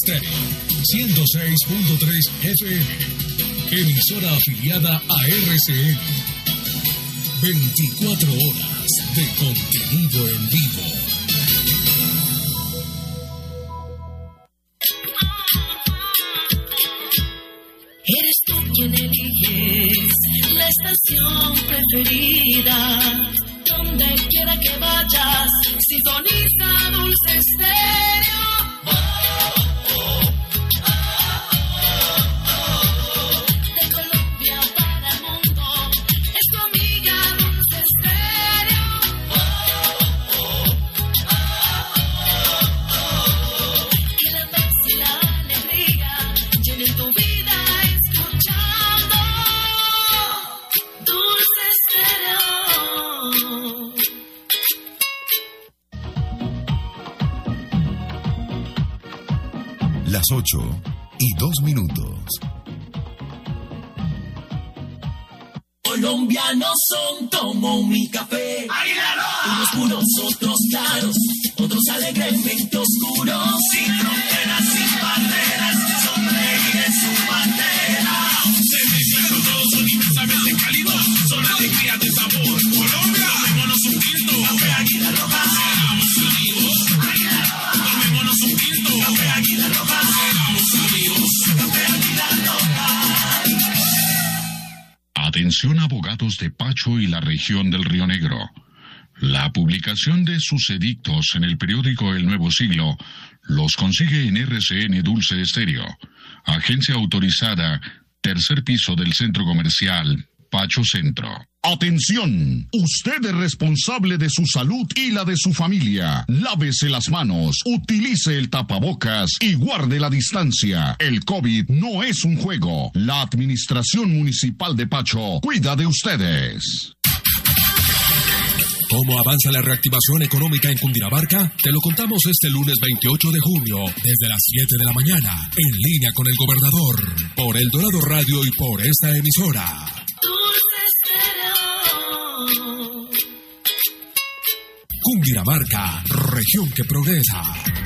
Estéreo 106.3 FM, emisora afiliada a RCN. 24 horas de contenido en vivo. Eres tú quien eliges la estación preferida. Donde quiera que vayas, sintoniza Dulce Estéreo. De Colombia para el mundo, es tu amiga Dulce Estéreo. Que la paz y la alegría llenen tu vida escuchando Dulce Estéreo. Las 8:02. Colombianos son como mi café. Unos puros, otros claros, otros alegremente oscuros. Sin fronteras, sin barreras, sonreír es su bandera. Se mezclan con todos, son inmensamente cálidos, son alegría de sabor. Colombia, tomémonos un tinto. Café Águila Roja, seamos amigos. Tomémonos un tinto. Café Águila Roja, seamos amigos. Café Águila Roja. Atención abogados de Pacho y la región del Río Negro. La publicación de sus edictos en el periódico El Nuevo Siglo los consigue en RCN Dulce Estéreo, agencia autorizada, tercer piso del centro comercial Pacho Centro. Atención, usted es responsable de su salud y la de su familia. Lávese las manos, utilice el tapabocas y guarde la distancia. El COVID no es un juego. La Administración Municipal de Pacho cuida de ustedes. ¿Cómo avanza la reactivación económica en Cundinamarca? Te lo contamos este lunes 28 de junio, desde las 7 de la mañana, en línea con el gobernador, por El Dorado Radio y por esta emisora. Cundinamarca, región que progresa.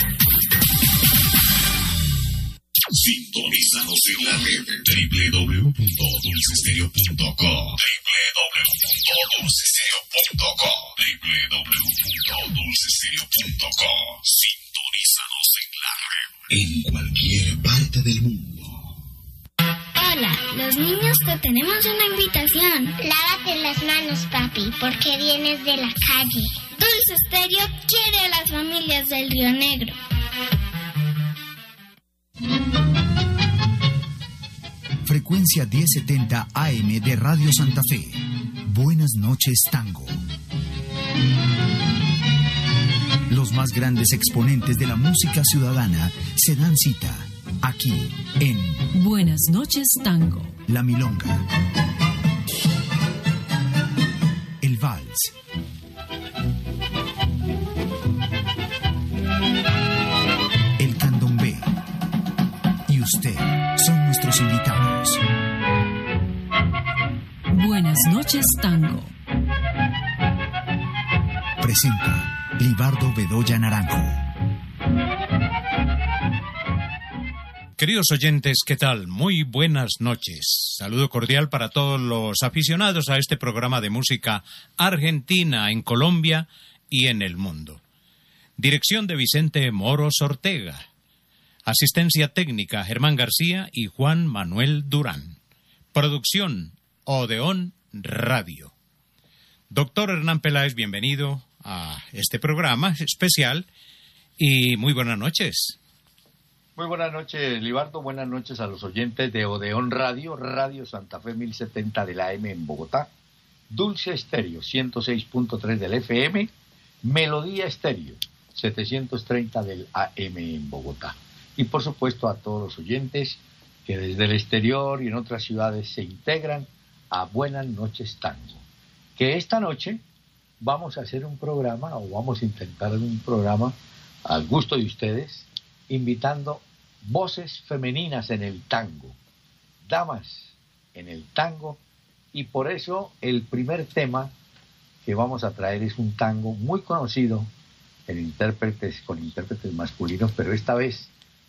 Sintonízanos en la red www.dulcestereo.com, www.dulcestereo.com, www.dulcestereo.com. Sintonízanos en la red en cualquier parte del mundo. Hola, los niños te tenemos una invitación. Lávate las manos, papi, porque vienes de la calle. Dulce Estéreo quiere a las familias del Río Negro. Frecuencia 1070 AM de Radio Santa Fe. Buenas noches, Tango. Los más grandes exponentes de la música ciudadana se dan cita aquí en Buenas noches, Tango. La Milonga, el Vals, el Candombe y usted son nuestros invitados. Buenas noches, Tango. Presenta Libardo Bedoya Naranjo. Queridos oyentes, ¿qué tal? Muy buenas noches. Saludo cordial para todos los aficionados a este programa de música argentina en Colombia y en el mundo. Dirección de Vicente Moros Ortega. Asistencia técnica Germán García y Juan Manuel Durán. Producción Odeón Radio. Doctor Hernán Peláez, bienvenido a este programa especial y muy buenas noches. Muy buenas noches, Libardo. Buenas noches a los oyentes de Odeón Radio, Radio Santa Fe 1070 de la AM en Bogotá, Dulce Estéreo 106.3 del FM, Melodía Estéreo 730 del AM en Bogotá. Y por supuesto a todos los oyentes que desde el exterior y en otras ciudades se integran a Buenas noches Tango. Que esta noche vamos a hacer un programa, o vamos a intentar un programa al gusto de ustedes, invitando voces femeninas en el tango, damas en el tango, y por eso el primer tema que vamos a traer es un tango muy conocido con intérpretes masculinos, pero esta vez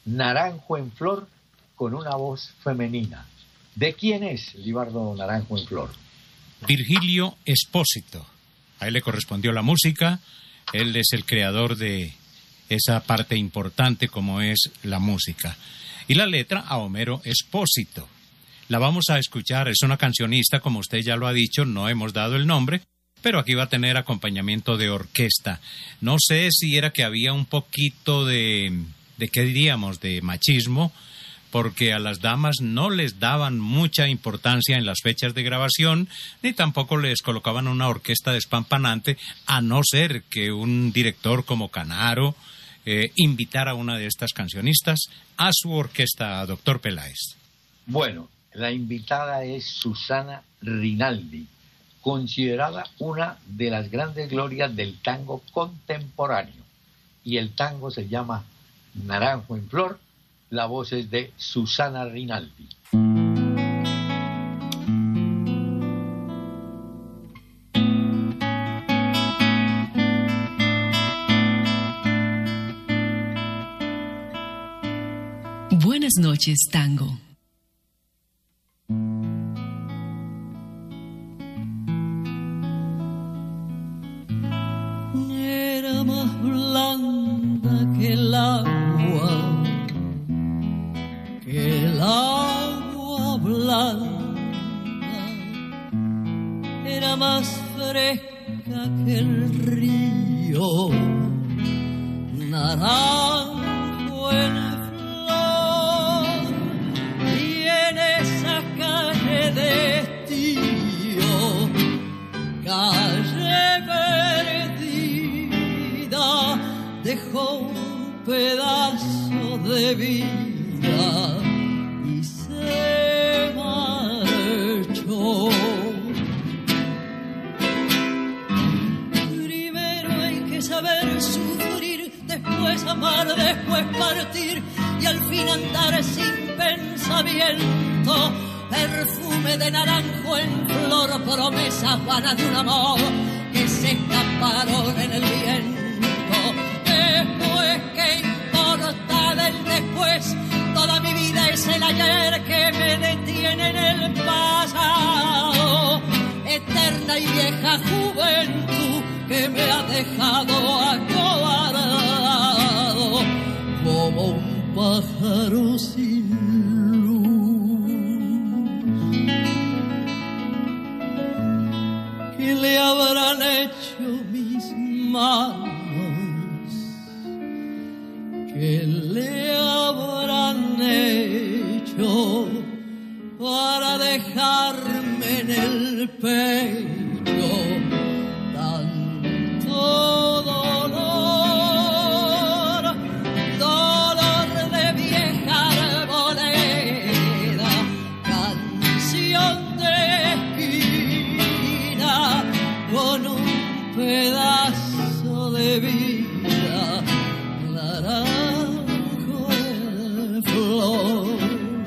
Naranjo en Flor con una voz femenina. ¿De quién es Libardo Naranjo en Flor? Virgilio Espósito. A él le correspondió la música. Él es el creador de esa parte importante como es la música. Y la letra a Homero Espósito. La vamos a escuchar, es una cancionista, como usted ya lo ha dicho, no hemos dado el nombre, pero aquí va a tener acompañamiento de orquesta. No sé si era que había un poquito de ¿qué diríamos?, de machismo, porque a las damas no les daban mucha importancia en las fechas de grabación, ni tampoco les colocaban una orquesta despampanante, a no ser que un director como Canaro invitara a una de estas cancionistas a su orquesta, doctor Peláez. Bueno, la invitada es Susana Rinaldi, considerada una de las grandes glorias del tango contemporáneo. Y el tango se llama Naranjo en Flor. La voz es de Susana Rinaldi. Buenas noches, tango. Era más blanda que el agua blanda, era más fresca que el río, naranjo en flor, y en esa calle de estío, calle perdida, dejó un pedazo de vida y se marchó. Primero hay que saber sufrir, después amar, después partir y al fin andar sin pensamiento. Perfume de naranjo en flor, promesas vanas de un amor que se escaparon en el viento. Después, ¿qué importa del después? Toda mi vida es el ayer que me detiene en el pasado. Eterna y vieja juventud que me ha dejado acobardado como un pájaro sin luz. ¿Qué le habrán hecho mis manos? ¿Qué le habrán hecho para dejarme en el pecho tanto dolor? Dolor de vieja arboleda, canción de esquina con un pedazo de vida, naranjo en flor.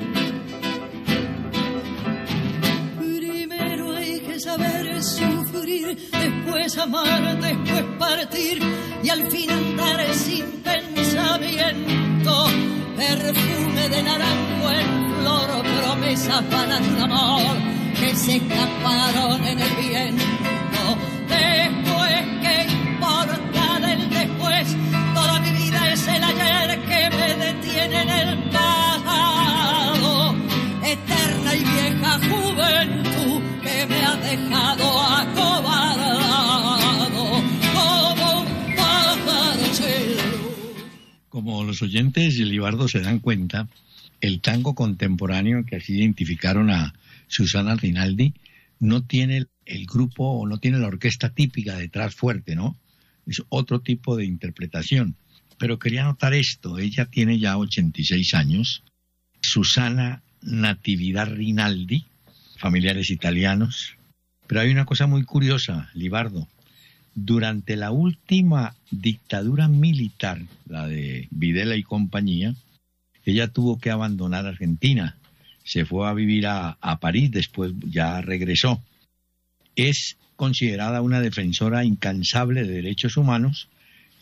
Primero hay que saber sufrir, después amar, después partir y al fin andar sin pensamiento. Perfume de naranjo en flor, promesas vanas de un amor que se escaparon en el viento. Después, ¿qué importa del después? Toda mi vida es el ayer que me detiene en el pasado. Eterna y vieja juventud que me ha dejado acobardado como un pájaro cielo. Como los oyentes de Libardo se dan cuenta, el tango contemporáneo, que así identificaron a Susana Rinaldi, no tiene el grupo o no tiene la orquesta típica detrás fuerte, ¿no? Es otro tipo de interpretación. Pero quería notar esto, ella tiene ya 86 años, Susana Natividad Rinaldi, familiares italianos. Pero hay una cosa muy curiosa, Libardo. Durante la última dictadura militar, la de Videla y compañía, ella tuvo que abandonar Argentina. Se fue a vivir a París, después ya regresó. Es considerada una defensora incansable de derechos humanos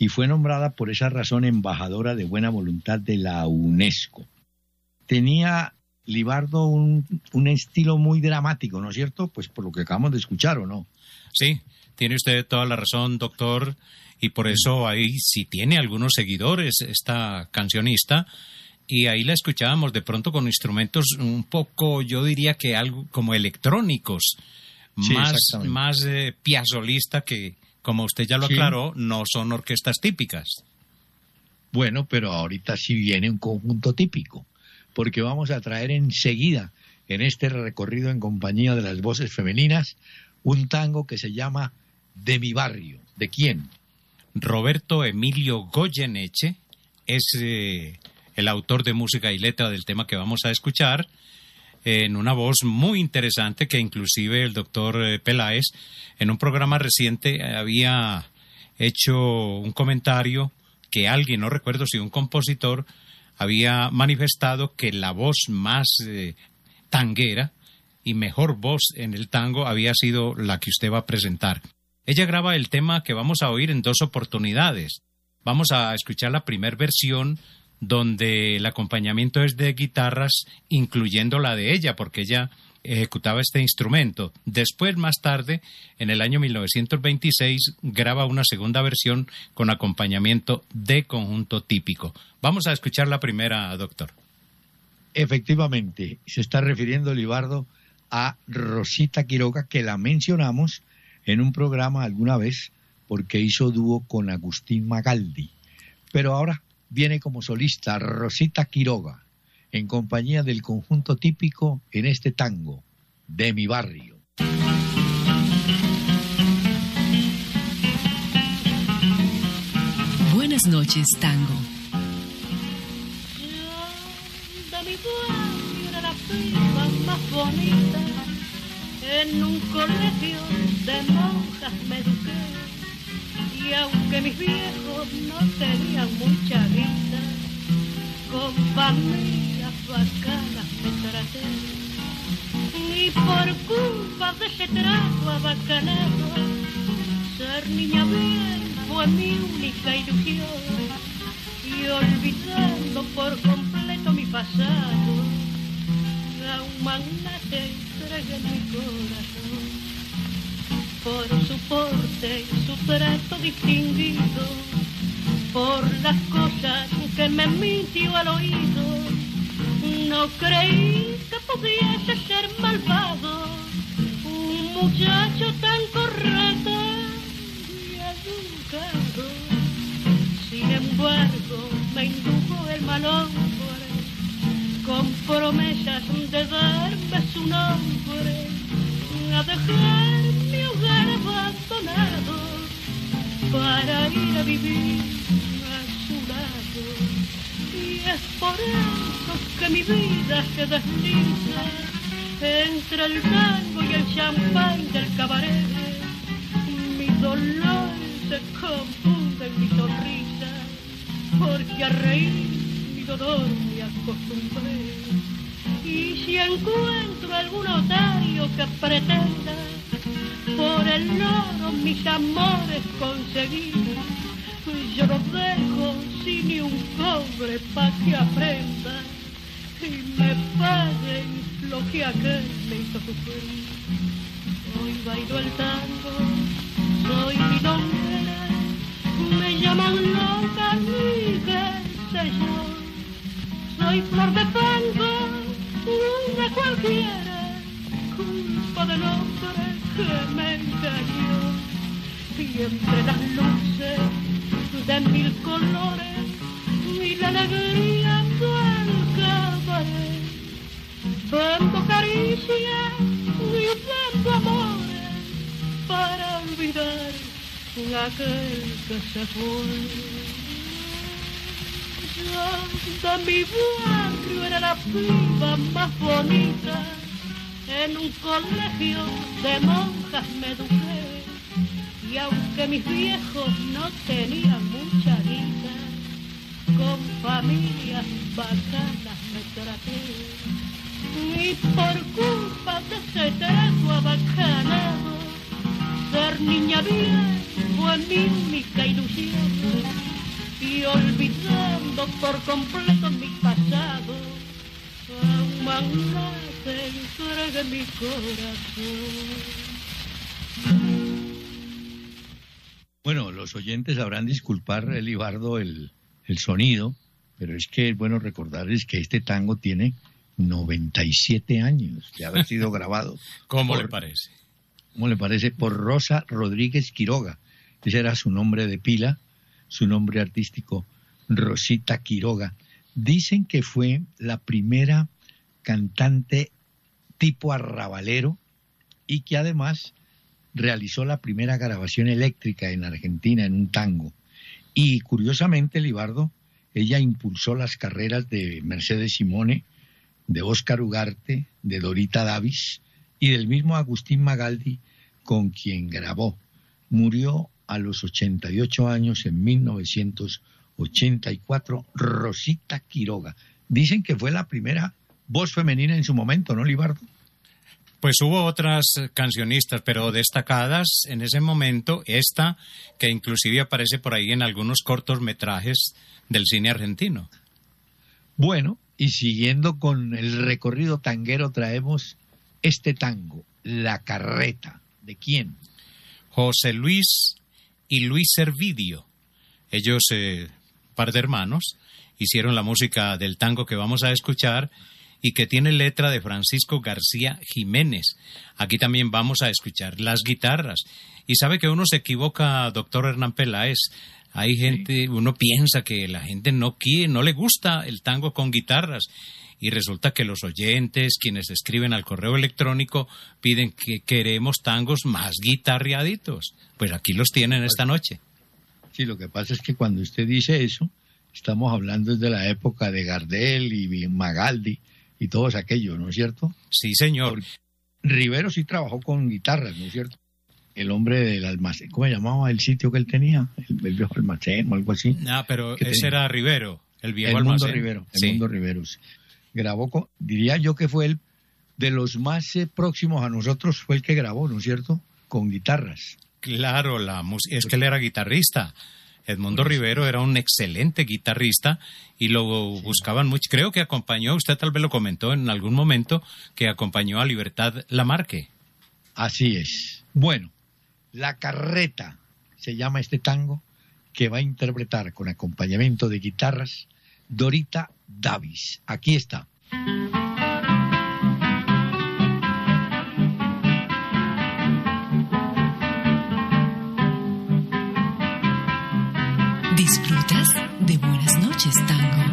y fue nombrada por esa razón embajadora de buena voluntad de la UNESCO. Tenía Libardo un estilo muy dramático, ¿no es cierto? Pues por lo que acabamos de escuchar, ¿o no? Sí, tiene usted toda la razón, doctor, y por eso ahí sí tiene algunos seguidores esta cancionista, y ahí la escuchábamos de pronto con instrumentos un poco, yo diría que algo como electrónicos, sí, más piazolista que, como usted ya lo aclaró, no son orquestas típicas. Bueno, pero ahorita sí viene un conjunto típico, porque vamos a traer enseguida, en este recorrido en compañía de las voces femeninas, un tango que se llama De mi barrio. ¿De quién? Roberto Emilio Goyeneche es el autor de música y letra del tema que vamos a escuchar, en una voz muy interesante que inclusive el doctor Peláez en un programa reciente había hecho un comentario que alguien, no recuerdo si un compositor, había manifestado que la voz más tanguera y mejor voz en el tango había sido la que usted va a presentar. Ella graba el tema que vamos a oír en 2 oportunidades. Vamos a escuchar la primera versión donde el acompañamiento es de guitarras, incluyendo la de ella, porque ella ejecutaba este instrumento. Después, más tarde, en el año 1926, graba una segunda versión con acompañamiento de conjunto típico. Vamos a escuchar la primera, doctor. Efectivamente, se está refiriendo Libardo a Rosita Quiroga, que la mencionamos en un programa alguna vez porque hizo dúo con Agustín Magaldi. Pero ahora viene como solista Rosita Quiroga, en compañía del conjunto típico en este tango, De mi barrio. Buenas noches, tango. Yo de mi barrio era la piba más bonita, en un colegio de monjas me eduqué, y aunque mis viejos no tenían mucha guita, con familias bacanas me traté, y por culpa de ese trato abacanado, ser niña bien fue mi única ilusión, y olvidando por completo mi pasado, a un magnate entregué mi corazón. Por su porte y su trato distinguido, por las cosas que me mintió al oído, no creí que pudiese ser malvado un muchacho tan correcto y educado. Sin embargo, me indujo el mal hombre con promesas de darme su nombre, a dejar mi hogar abandonado para ir a vivir a su lado. Y es por eso que mi vida se desliza entre el tango y el champán del cabaret. Mi dolor se confunde en mi sonrisa, porque a reír mi dolor me acostumbré. Y si encuentro algún otario que pretenda por el oro mis amores conseguir, yo los dejo sin ni un cobre pa' que aprenda y me paguen lo que aquel me hizo sufrir. Hoy bailo el tango, soy milonguera, me llaman loca, ni qué sé yo. Soy flor de tango, una cualquiera, culpa del hombre que me engañó. Y entre las luces de mil colores y la alegría del cabaret, vendo caricias y vendo amores para olvidar aquel que se fue. Yo de mi barrio era la piba más bonita, en un colegio de monjas me eduqué, y aunque mis viejos no tenían mucha guita, con familias bacanas me traté, y por culpa de ese trato abacanado, ser niña bien fue mi única ilusión, y olvidando por completo mi pasado, a un magnate entregué mi corazón. Bueno, los oyentes sabrán disculpar, Libardo, el sonido, pero es que es bueno recordarles que este tango tiene 97 años de haber sido grabado. ¿Cómo le parece? ¿Cómo le parece? Por Rosa Rodríguez Quiroga. Ese era su nombre de pila, su nombre artístico, Rosita Quiroga. Dicen que fue la primera cantante tipo arrabalero y que además realizó la primera grabación eléctrica en Argentina en un tango. Y curiosamente, Libardo, ella impulsó las carreras de Mercedes Simone, de Óscar Ugarte, de Dorita Davis y del mismo Agustín Magaldi, con quien grabó. Murió a los 88 años en 1984, Rosita Quiroga. Dicen que fue la primera voz femenina en su momento, ¿no, Libardo? Pues hubo otras cancionistas, pero destacadas en ese momento, esta que inclusive aparece por ahí en algunos cortometrajes del cine argentino. Bueno, y siguiendo con el recorrido tanguero traemos este tango, La Carreta. ¿De quién? José Luis y Luis Servideo. Ellos, par de hermanos, hicieron la música del tango que vamos a escuchar y que tiene letra de Francisco García Jiménez. Aquí también vamos a escuchar las guitarras. Y sabe que uno se equivoca, doctor Hernán Peláez. Hay gente, uno piensa que la gente no le gusta el tango con guitarras. Y resulta que los oyentes, quienes escriben al correo electrónico, piden que queremos tangos más guitarreaditos. Pues aquí los tienen esta noche. Sí, lo que pasa es que cuando usted dice eso, estamos hablando desde la época de Gardel y Magaldi y todos aquellos, ¿no es cierto? Sí, señor. Porque Rivero sí trabajó con guitarras, ¿no es cierto? El hombre del almacén, ¿cómo se llamaba el sitio que él tenía? El viejo almacén o algo así. No, pero ese era Rivero, el viejo almacén. El Mundo Rivero. Grabó, diría yo que fue el de los más próximos a nosotros, fue el que grabó, ¿no es cierto? Con guitarras. Claro, es que él era guitarrista. Edmundo Rivero era un excelente guitarrista y lo buscaban mucho. Creo que acompañó, usted tal vez lo comentó en algún momento, que acompañó a Libertad Lamarque. Así es. Bueno, La Carreta se llama este tango que va a interpretar con acompañamiento de guitarras Dorita Davis. Aquí está. Disfrutas de Buenas noches, tango.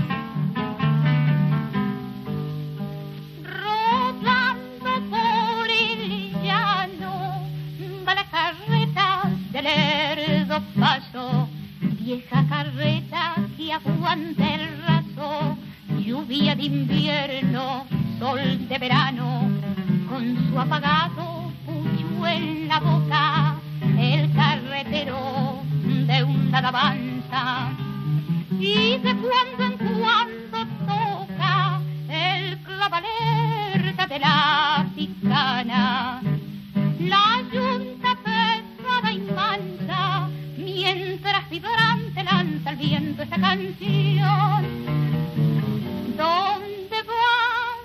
Rodando por el llano va la carreta del lerdo paso, vieja carreta que aguanta el raso, lluvia de invierno, sol de verano, con su apagado pucho en la boca, el carretero de una alabanza, y de cuando en cuando toca el clavalerta de la picana, la yunta pesada y mansa, mientras vibrante lanza el viento esa canción. ¿Dónde vas,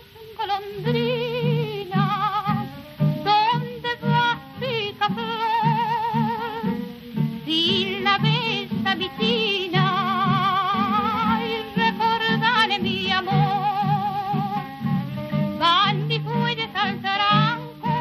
golondrina? ¿Dónde vas, picaflor? Si la ves a mi tina y recordale mi amor, van mis bueyes al taranco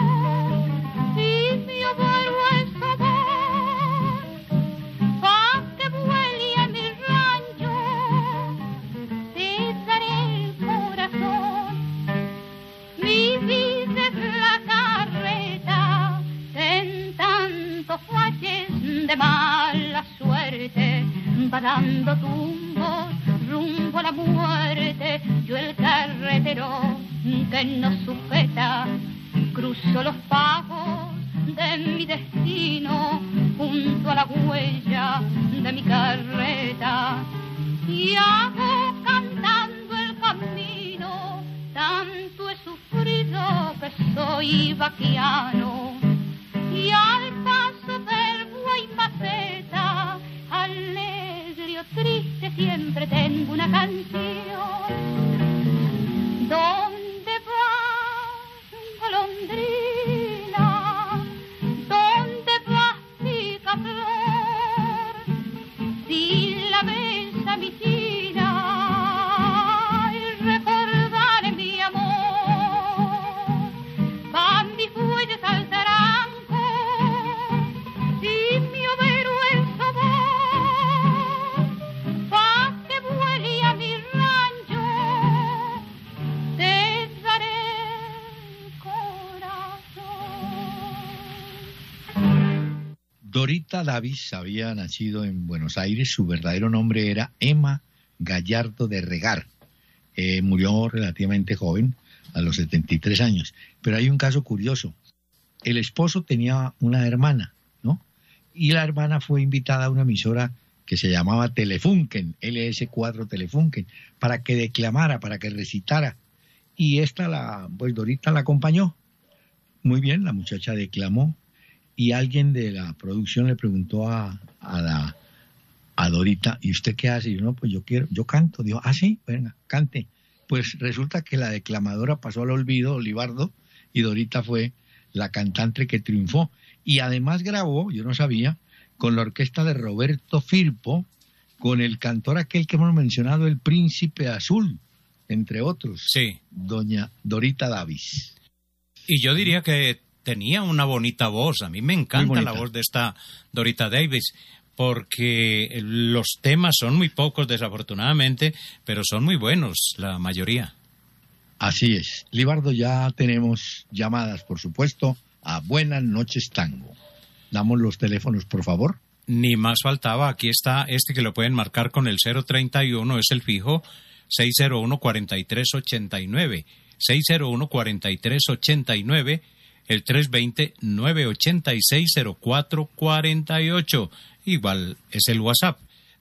y mi abuelo es sabor, pa' que vuele a mi rancho, te daré el corazón. Mi vida es la carreta en tantos valles de mala suerte, va dando tumbos rumbo a la muerte. Yo el carretero que nos sujeta, cruzo los pagos de mi destino junto a la huella de mi carreta y hago cantando el camino. Tanto he sufrido que soy vaquiano y al paso del Guaymate siempre tengo una canción. ¿Dónde vas, golondrina? ¿Dónde vas, picaflor? Si la ves a mi china y recordaré mi amor, van mis bueyes al taranco y mi overo el sabor, pa' que vuele a mi rancho, te daré el corazón. Dorita Davis había nacido en Buenos Aires. Su verdadero nombre era Emma Gallardo de Regar. Murió relativamente joven, a los 73 años. Pero hay un caso curioso. El esposo tenía una hermana, ¿no? Y la hermana fue invitada a una emisora que se llamaba Telefunken, LS4 Telefunken, para que declamara, para que recitara. Y Dorita la acompañó. Muy bien, la muchacha declamó. Y alguien de la producción le preguntó a Dorita, ¿y usted qué hace? Y yo, no, pues yo canto. Dijo, sí, venga, cante. Pues resulta que la declamadora pasó al olvido, Libardo, y Dorita fue la cantante que triunfó. Y además grabó, yo no sabía, con la orquesta de Roberto Firpo, con el cantor aquel que hemos mencionado, el Príncipe Azul, entre otros. Sí. Doña Dorita Davis. Y yo diría que tenía una bonita voz. A mí me encanta la voz de esta Dorita Davis, porque los temas son muy pocos, desafortunadamente, pero son muy buenos, la mayoría. Así es. Libardo, ya tenemos llamadas, por supuesto, a Buenas Noches Tango. Damos los teléfonos, por favor. Ni más faltaba. Aquí está este que lo pueden marcar con el 031, es el fijo, 601-4389. 601-4389, el 320-986-0448. Igual es el WhatsApp,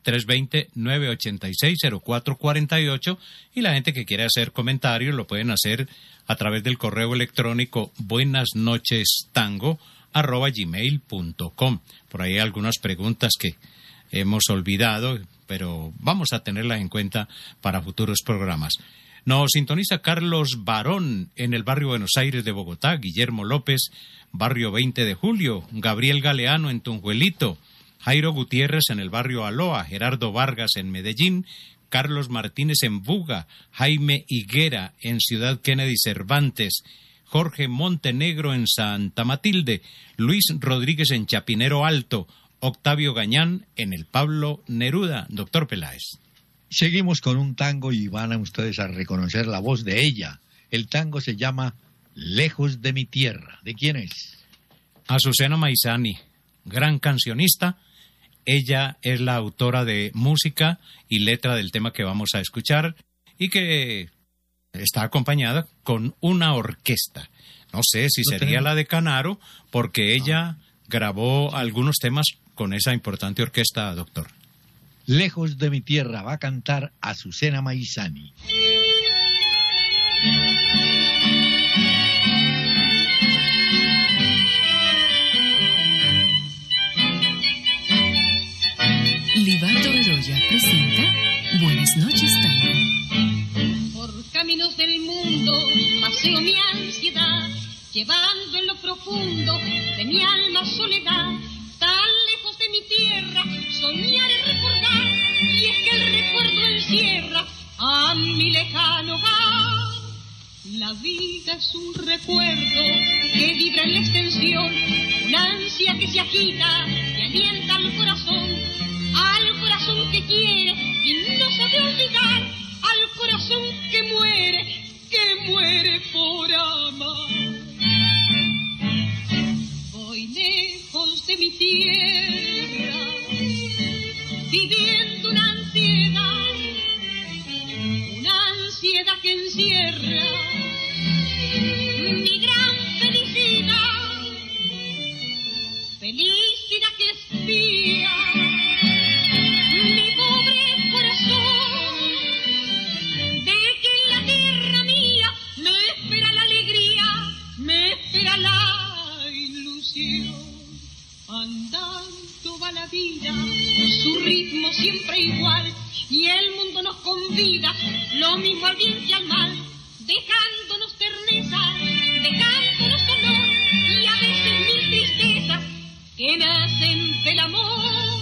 320-986-0448. Y la gente que quiere hacer comentarios lo pueden hacer a través del correo electrónico buenasnochestango@gmail.com. Por ahí hay algunas preguntas que hemos olvidado, pero vamos a tenerlas en cuenta para futuros programas. Nos sintoniza Carlos Barón en el barrio Buenos Aires de Bogotá, Guillermo López, barrio 20 de Julio, Gabriel Galeano en Tunjuelito, Jairo Gutiérrez en el barrio Aloa, Gerardo Vargas en Medellín, Carlos Martínez en Buga, Jaime Higuera en Ciudad Kennedy Cervantes, Jorge Montenegro en Santa Matilde, Luis Rodríguez en Chapinero Alto, Octavio Gañán en el Pablo Neruda. Doctor Peláez. Seguimos con un tango y van a ustedes a reconocer la voz de ella. El tango se llama Lejos de mi tierra. ¿De quién es? Azucena Maizani, gran cancionista. Ella es la autora de música y letra del tema que vamos a escuchar y que está acompañada con una orquesta. No sé si sería la de Canaro, porque ella grabó algunos temas con esa importante orquesta, doctor. Lejos de mi tierra va a cantar Azucena Maizani. Libardo Bedoya presenta Buenas Noches Tango. Por caminos del mundo paseo mi ansiedad, llevando en lo profundo de mi alma soledad. Tan lejos de mi tierra, soñar y recordar, y es que el recuerdo encierra a mi lejano hogar. La vida es un recuerdo que vibra en la extensión, una ansia que se agita y alienta al corazón que quiere y no sabe olvidar, al corazón que muere por amar. Voy lejos de mi tierra, viviendo una ansiedad que encierra mi gran felicidad que espía mi pobre corazón, de que en la tierra mía me espera la alegría, me espera la ilusión. Andando va la vida, su ritmo siempre igual, y el mundo nos convida, lo mismo al bien que al mal, dejándonos terneza, dejándonos honor y a veces mil tristezas que nacen del amor.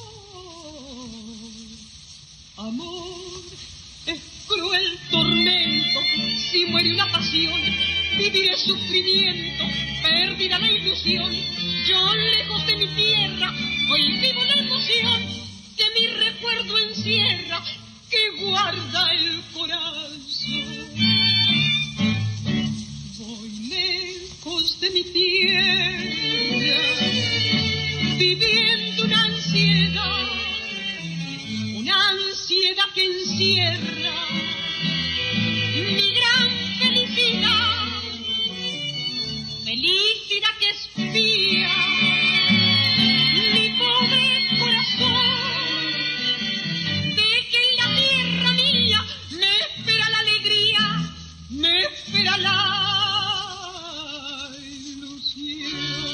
Amor es cruel tormento, si muere una pasión, vivir el sufrimiento, perdida la ilusión. Yo lejos de mi tierra, hoy vivo la emoción que mi recuerdo encierra, que guarda el corazón. Voy lejos de mi tierra, viviendo una ansiedad que encierra mi gran felicidad, felicidad que espía mi pobre corazón, de que en la tierra mía me espera la alegría, me espera la ilusión.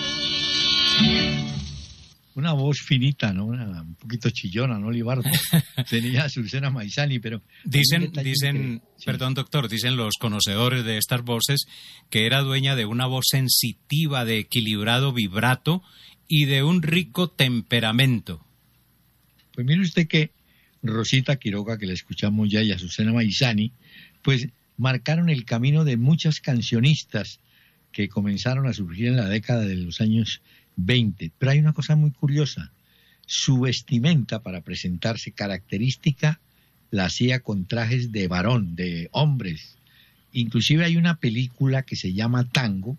Una voz finita, ¿no? Un poquito chillona, ¿no, Libardo? Tenía Azucena Maizani, pero... Dicen, sí. Perdón, doctor, dicen los conocedores de estas voces que era dueña de una voz sensitiva, de equilibrado vibrato y de un rico temperamento. Pues mire usted que Rosita Quiroga, que la escuchamos ya, y Azucena Maizani, pues marcaron el camino de muchas cancionistas que comenzaron a surgir en la década de los años 20. Pero hay una cosa muy curiosa. Su vestimenta para presentarse característica la hacía con trajes de varón, de hombres. Inclusive hay una película que se llama Tango,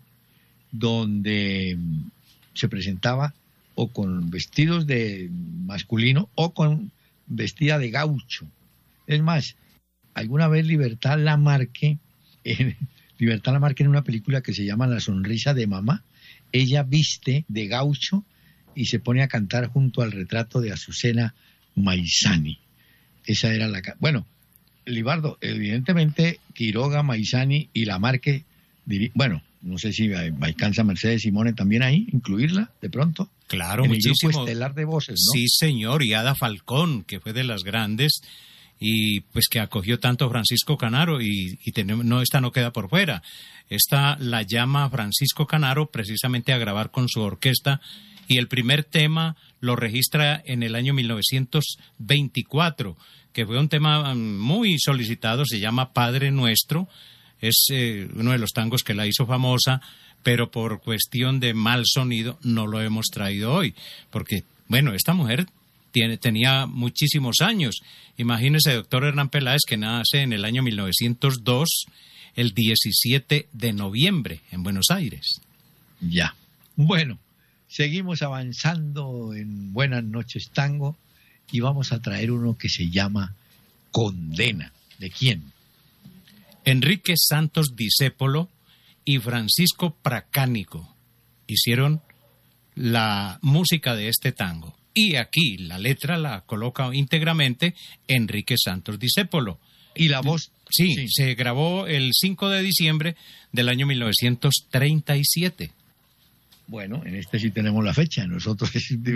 donde se presentaba o con vestidos de masculino o con vestida de gaucho. Es más, alguna vez Libertad Lamarque en una película que se llama La sonrisa de mamá, ella viste de gaucho y se pone a cantar junto al retrato de Azucena Maizani. Esa era la... Bueno, Libardo, evidentemente Quiroga, Maizani y Lamarque, bueno, no sé si alcanza Mercedes Simone también ahí, incluirla de pronto. Claro, en muchísimo. El grupo estelar de voces, ¿no? Sí, señor, y Ada Falcón, que fue de las grandes, y pues que acogió tanto Francisco Canaro, y esta no queda por fuera. Esta la llama Francisco Canaro precisamente a grabar con su orquesta, y el primer tema lo registra en el año 1924, que fue un tema muy solicitado, se llama Padre Nuestro, es uno de los tangos que la hizo famosa, pero por cuestión de mal sonido no lo hemos traído hoy, porque, bueno, esta mujer tenía muchísimos años. Imagínese, doctor Hernán Peláez, que nace en el año 1902, el 17 de noviembre, en Buenos Aires. Ya. Bueno, seguimos avanzando en Buenas Noches Tango y vamos a traer uno que se llama Condena. ¿De quién? Enrique Santos Discépolo y Francisco Pracánico hicieron la música de este tango. Y aquí la letra la coloca íntegramente Enrique Santos Discépolo. ¿Y la voz? Sí, se grabó el 5 de diciembre del año 1937. Bueno, en este sí tenemos la fecha, nosotros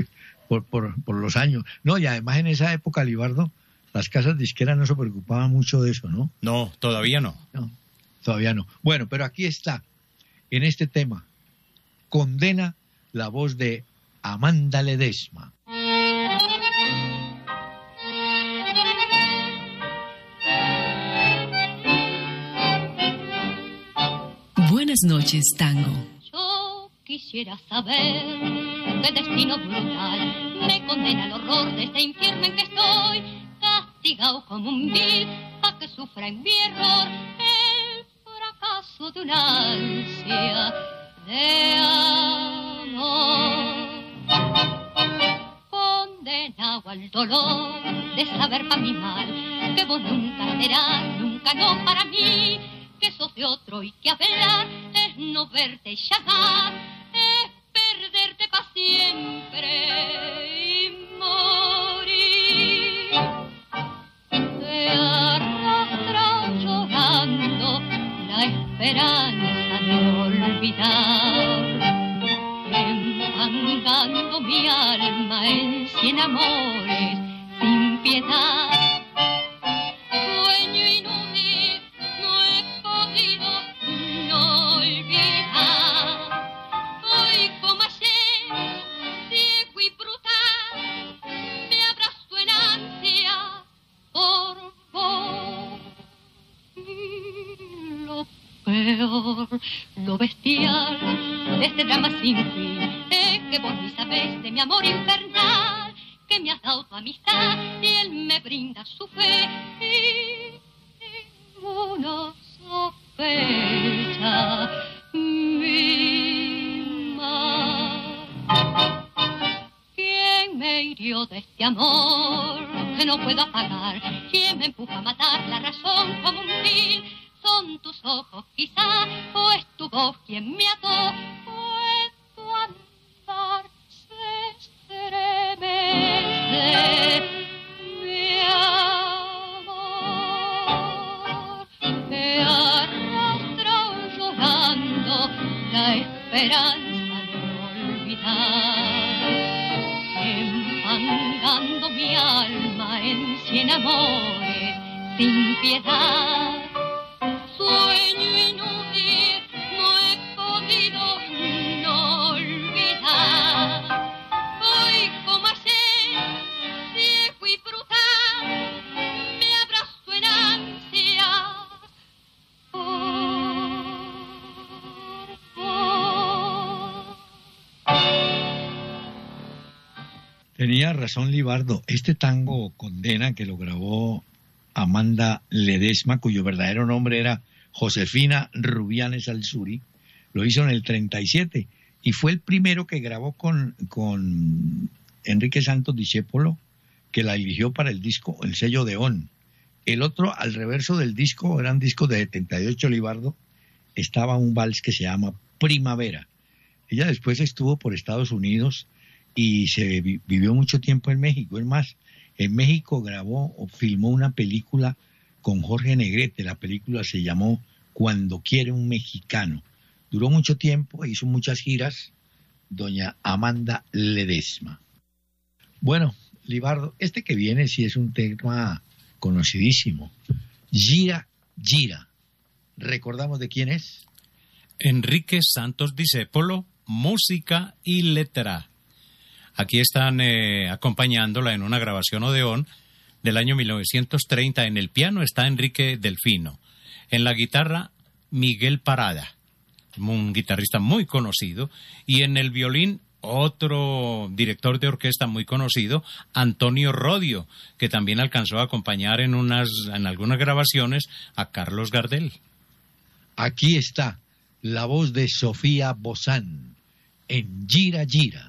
por los años. No, y además en esa época, Libardo, las casas disqueras no se preocupaban mucho de eso, ¿no? No, todavía no. No, todavía no. Bueno, pero aquí está, en este tema, Condena, la voz de Amanda Ledesma. Buenas noches, Tango. Yo quisiera saber qué destino brutal me condena al horror de este infierno en que estoy, castigado como un vil, a que sufra en mi error el fracaso de una ansia de amor. Condenado al dolor de saber para mi mal que vos nunca serás, nunca no para mí, que sos de otro y que hablar es no verte llamar, es perderte para siempre y morir. Te arrastra llorando la esperanza de olvidar, empangando mi alma en 100 amores sin piedad. Sueño inútil, no he podido no olvidar. Hoy como ayer, ciego y brutal, me abrazo en ansia por vos. Lo peor, lo bestial de este drama sin fin es que vos ni sabés de mi amor infernal, que me has dado tu amistad y él me brinda su fe y una sospecha mi mal. ¿Quién me hirió de este amor que no puedo apagar? ¿Quién me empuja a matar la razón como un vil? ¿Son tus ojos quizá o es tu voz quien me ató? ¿O es tu andar se estremece? Mi amor me arrastra llorando la esperanza de olvidar, empangando mi alma en 100 amores sin piedad. Sueño inútil, no he podido no olvidar. Hoy como ayer, ciego y brutal, me abrazo en ansia Tenía razón Libardo. Este tango Condena, que lo grabó Amanda Ledesma, cuyo verdadero nombre era Josefina Rubianes Alzuri, lo hizo en el 37 y fue el primero que grabó con Enrique Santos Discépolo, que la eligió para el disco, el sello Odeón. El otro, al reverso del disco, eran discos de 78 Libardo, estaba un vals que se llama Primavera. Ella después estuvo por Estados Unidos y se vivió mucho tiempo en México. Es más, en México grabó o filmó una película con Jorge Negrete. La película se llamó Cuando quiere un mexicano. Duró mucho tiempo, hizo muchas giras, doña Amanda Ledesma. Bueno, Libardo, este que viene sí es un tema conocidísimo. Gira, gira. ¿Recordamos de quién es? Enrique Santos Discépolo, música y letra. Aquí están acompañándola en una grabación Odeón del año 1930. En el piano está Enrique Delfino. En la guitarra, Miguel Parada, un guitarrista muy conocido. Y en el violín, otro director de orquesta muy conocido, Antonio Rodio, que también alcanzó a acompañar en algunas grabaciones a Carlos Gardel. Aquí está la voz de Sofía Bozán en Gira, gira.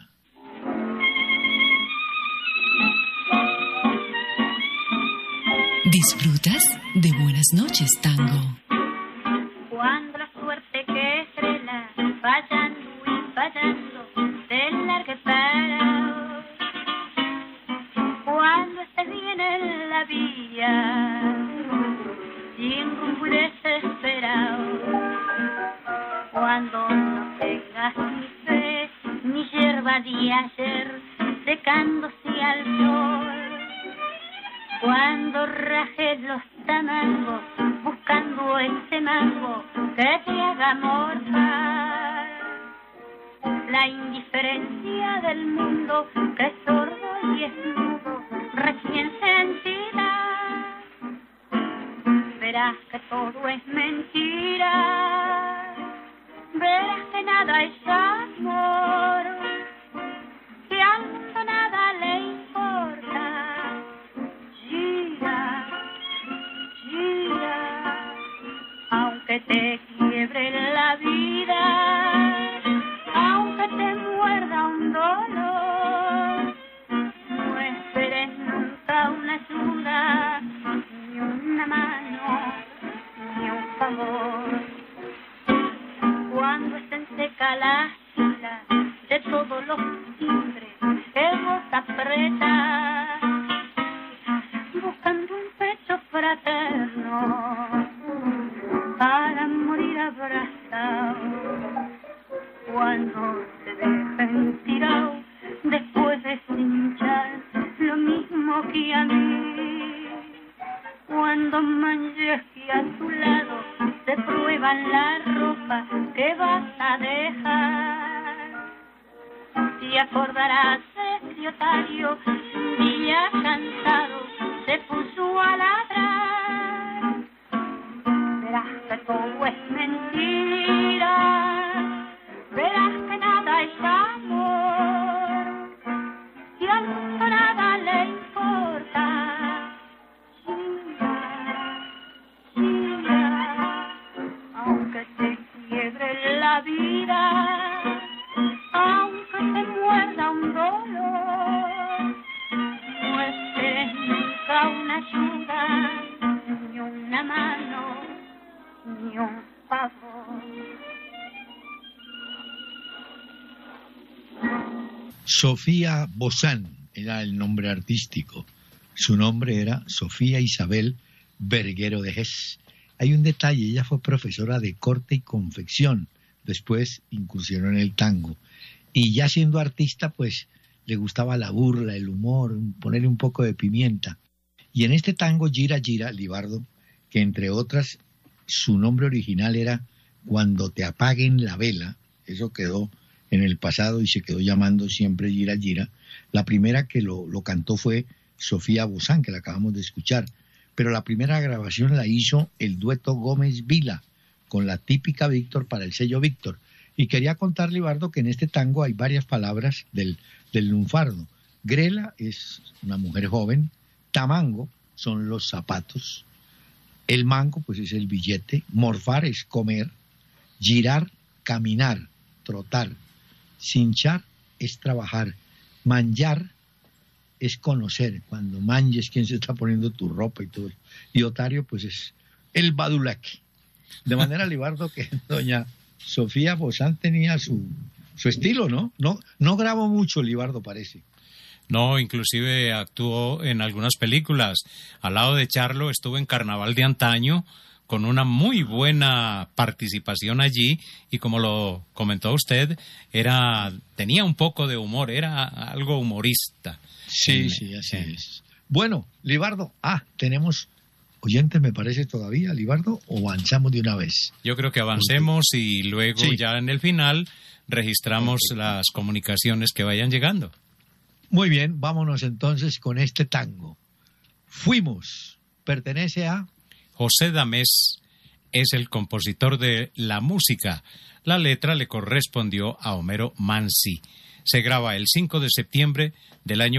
¿Disfrutas de Buenas noches, Tango? Cuando la suerte que frena, fallando y fallando, te largue para hoy. Cuando estés bien en la vía, sin rumbo y desesperado. Cuando no tengas ni fe, ni hierba de ayer, secándose al sol. Cuando rajes los tamangos, buscando ese mango que te haga mortal. La indiferencia del mundo que es sordo y es mudo, recién sentida. Verás que todo es mentira, verás que nada es amor, que al mundo nada le importa. Gira, gira, aunque te quiebre la vida, aunque te muerda un dolor, no esperes nunca una ayuda, ni una mano, ni un favor. Cuando estén seca la fila de todos los timbres que vos apretas, buscando un pecho fraterno para morir abrazado. Cuando te dejen tirado después de cinchar lo mismo que a mí, llevan la ropa que vas a dejar. Te acordarás de Criotario, un día cansado se puso a ladrar. Verás que todo es mentira, verás que nada es amor, y al mundo nada le importa. Mira, aunque te quiebre la vida, aunque te muerda un dolor, no esperes nunca una ayuda, ni una mano, ni un favor. Sofía Bozán era el nombre artístico. Su nombre era Sofía Isabel Verguero de Ges. Hay un detalle, ella fue profesora de corte y confección, después incursionó en el tango. Y ya siendo artista, pues le gustaba la burla, el humor, ponerle un poco de pimienta. Y en este tango Gira Gira, Libardo, que entre otras su nombre original era Cuando te apaguen la vela, eso quedó en el pasado y se quedó llamando siempre Gira Gira. La primera que lo cantó fue Sofía Bozán, que la acabamos de escuchar, pero la primera grabación la hizo el dueto Gómez Vila, con la típica Víctor para el sello Víctor. Y quería contar, Libardo, que en este tango hay varias palabras del lunfardo. Grela es una mujer joven, tamango son los zapatos, el mango pues es el billete, morfar es comer, girar, caminar, trotar, cinchar es trabajar, manllar es conocer, cuando manches quién se está poniendo tu ropa y todo eso. Y otario pues es el badulaque. De manera, Libardo, que doña Sofía Bozán tenía su estilo, ¿no? No grabó mucho, Libardo, parece. No, inclusive actuó en algunas películas. Al lado de Charlo estuvo en Carnaval de Antaño, con una muy buena participación allí, y como lo comentó usted, tenía un poco de humor, era algo humorista. Sí, así es. Bueno, Libardo, tenemos oyentes, me parece todavía, Libardo, o avanzamos de una vez. Yo creo que avancemos y luego ya en el final registramos las comunicaciones que vayan llegando. Muy bien, vámonos entonces con este tango. Fuimos, pertenece a José Damés, es el compositor de la música. La letra le correspondió a Homero Mansi. Se graba el 5 de septiembre del año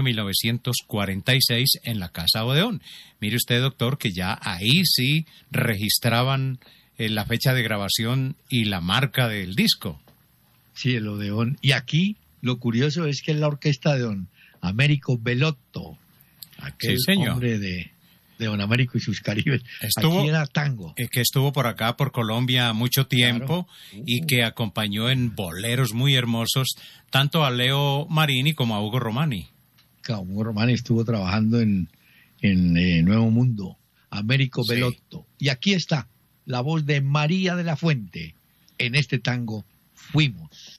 1946 en la Casa Odeón. Mire usted, doctor, que ya ahí sí registraban la fecha de grabación y la marca del disco. Sí, el Odeón. Y aquí lo curioso es que es la orquesta de don Américo Belotto, aquel hombre de don Américo y sus Caribes. Aquí era tango. Que estuvo por acá, por Colombia, mucho tiempo, y que acompañó en boleros muy hermosos tanto a Leo Marini como a Hugo Romani. Hugo Romani estuvo trabajando en Nuevo Mundo. Américo Belotto. Y aquí está la voz de María de la Fuente en este tango Fuimos.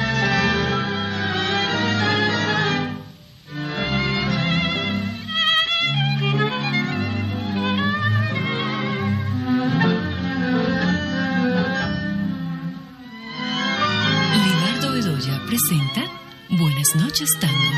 Libardo Bedoya presenta Buenas noches, tango.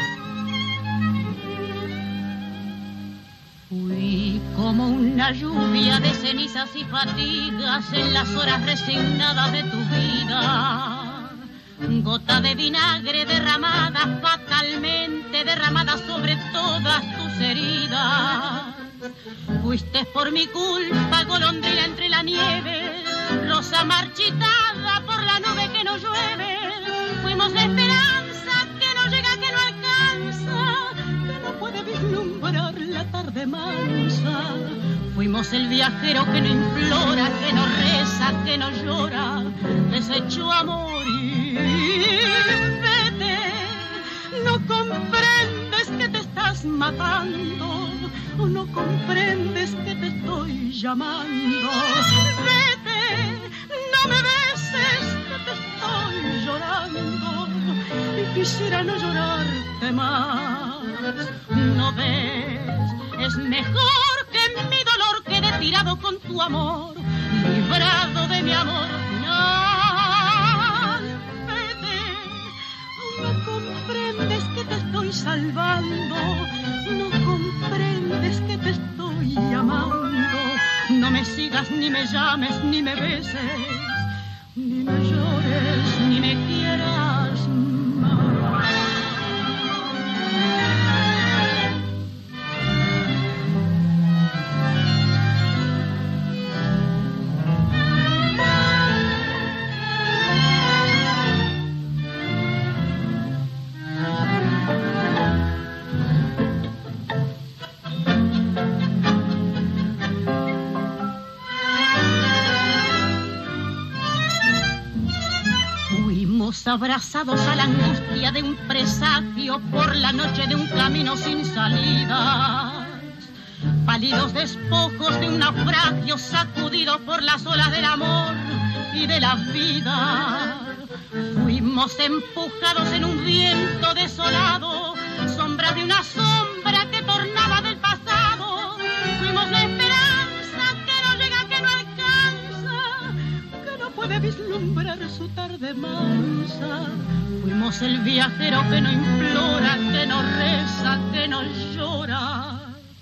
Fui como una lluvia de cenizas y fatigas en las horas resignadas de tu vida. Gota de vinagre derramada, fatalmente derramada sobre todas tus heridas. Fuiste por mi culpa, golondrina entre la nieve, rosa marchitada por la nube que no llueve. Fuimos la esperanza que no llega, que no alcanza, que no puede vislumbrar la tarde mansa. Fuimos el viajero que no implora, que no reza, que no llora, que se echó a morir. Vete, no comprendes que te estás matando, no comprendes que te estoy llamando. Vete, no me beses, que te estoy llorando y quisiera no llorarte más. No ves, es mejor que mi dolor quede retirado con tu amor, librado de mi amor final. Vete, no comprendes que te estoy salvando, no comprendes que te estoy llamando. No me sigas, ni me llames, ni me beses, ni me llores, ni me quieras más. Abrazados a la angustia de un presagio por la noche de un camino sin salidas, pálidos despojos de un naufragio sacudido por las olas del amor y de la vida. Fuimos empujados en un viento desolado, sombra de una sombra que tornaba del pasado. Fuimos la esperanza que no llega, que no alcanza, que no puede vislumbrar su tarde mansa. Fuimos el viajero que no implora, que no reza, que no llora,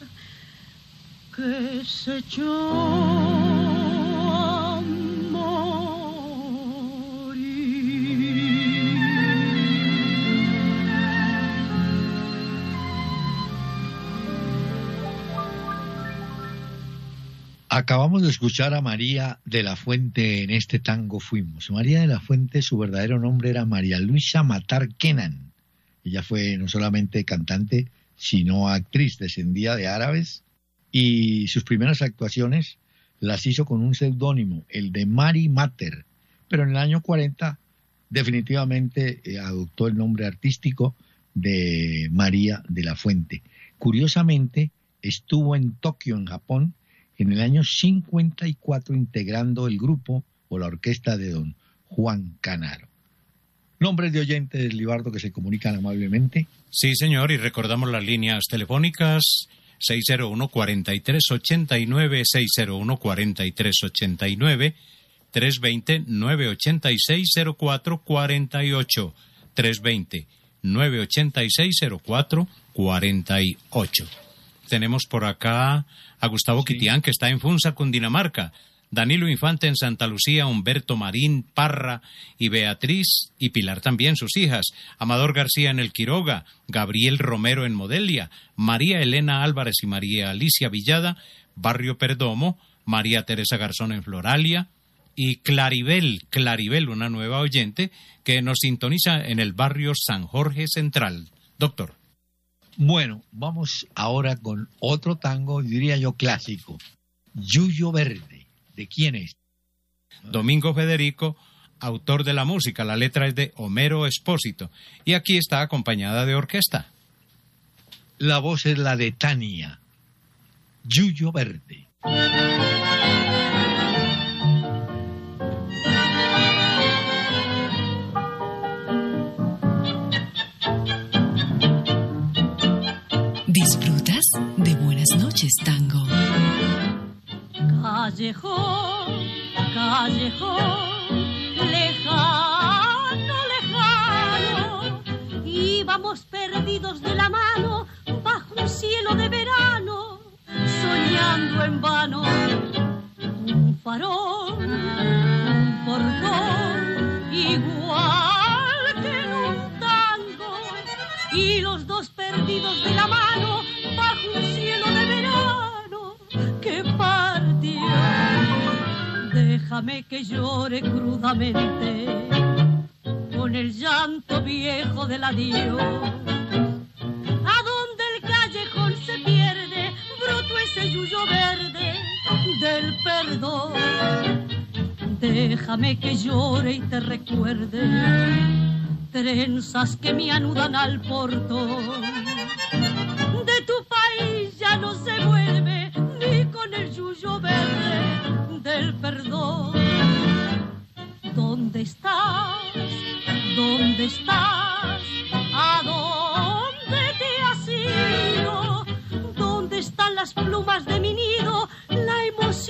que se echó a morir. Acabamos de escuchar a María de la Fuente en este tango Fuimos. María de la Fuente, su verdadero nombre era María Luisa Matar Kenan. Ella fue no solamente cantante, sino actriz, descendía de árabes, y sus primeras actuaciones las hizo con un seudónimo, el de Mari Mater, pero en el año 40 definitivamente adoptó el nombre artístico de María de la Fuente. Curiosamente, estuvo en Tokio, en Japón, en el año 54 integrando el grupo o la orquesta de don Juan Canaro. Nombres de oyentes, Libardo, que se comunican amablemente. Sí, señor, y recordamos las líneas telefónicas 601-4389, 601-4389, 320-986-0448, 320-986-0448. Tenemos por acá a Gustavo Quitián, que está en Funza, Cundinamarca, Danilo Infante en Santa Lucía, Humberto Marín, Parra y Beatriz y Pilar también, sus hijas, Amador García en El Quiroga, Gabriel Romero en Modelia, María Elena Álvarez y María Alicia Villada, Barrio Perdomo, María Teresa Garzón en Floralia y Claribel, una nueva oyente que nos sintoniza en el barrio San Jorge Central. Doctor. Bueno, vamos ahora con otro tango, diría yo clásico, Yuyo Verde. ¿De quién es? Domingo Federico, autor de la música. La letra es de Homero Espósito y aquí está acompañada de orquesta. La voz es la de Tania. Yuyo Verde. ¿Disfrutas de Buenas noches, tango? Callejón, callejón, lejano, lejano, íbamos perdidos de la mano bajo un cielo de verano, soñando en vano. Un farol, un portón, igual que en un tango, y los dos perdidos de la mano bajo un cielo de verano que partió. Déjame que llore crudamente con el llanto viejo del adiós. A donde el callejón se pierde, brotó ese yuyo verde del perdón. Déjame que llore y te recuerde trenzas que me anudan al portón. De tu país ya no se vuelve ni con el yuyo verde del perdón. ¿Dónde estás? ¿Dónde estás? ¿A dónde te has ido? ¿Dónde están las plumas de mi nido? La emoción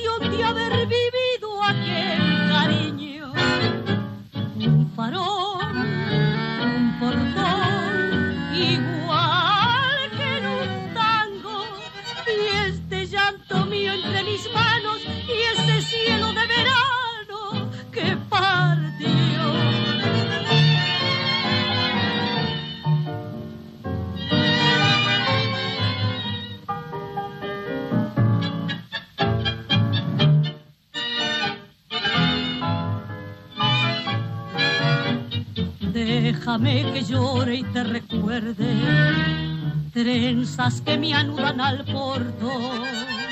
déjame que llore y te recuerde, trenzas que me anudan al porto.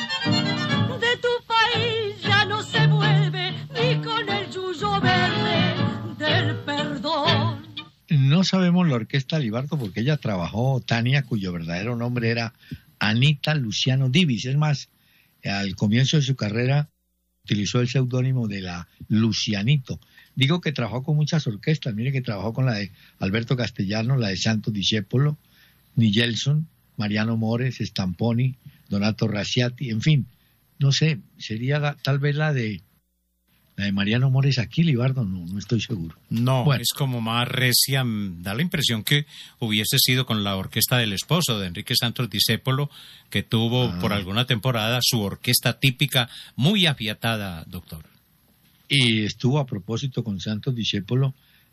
De tu país ya no se vuelve ni con el yuyo verde del perdón. No sabemos la orquesta Libardo porque ella trabajó, Tania, cuyo verdadero nombre era Anita Luciano Divis. Es más, al comienzo de su carrera utilizó el seudónimo de la Lucianito. Digo que trabajó con muchas orquestas. Mire que trabajó con la de Alberto Castellano, la de Santo Discépolo, Nigelson, Mariano Mores, Stamponi, Donato Rasciati, en fin. No sé, sería tal vez la de Mariano Mores aquí, Libardo, no estoy seguro. No, bueno. Es como más recia, da la impresión que hubiese sido con la orquesta del esposo de Enrique Santos Discépolo, que tuvo por alguna temporada su orquesta típica muy afiatada, doctor. Y estuvo a propósito con Santos Discépolo,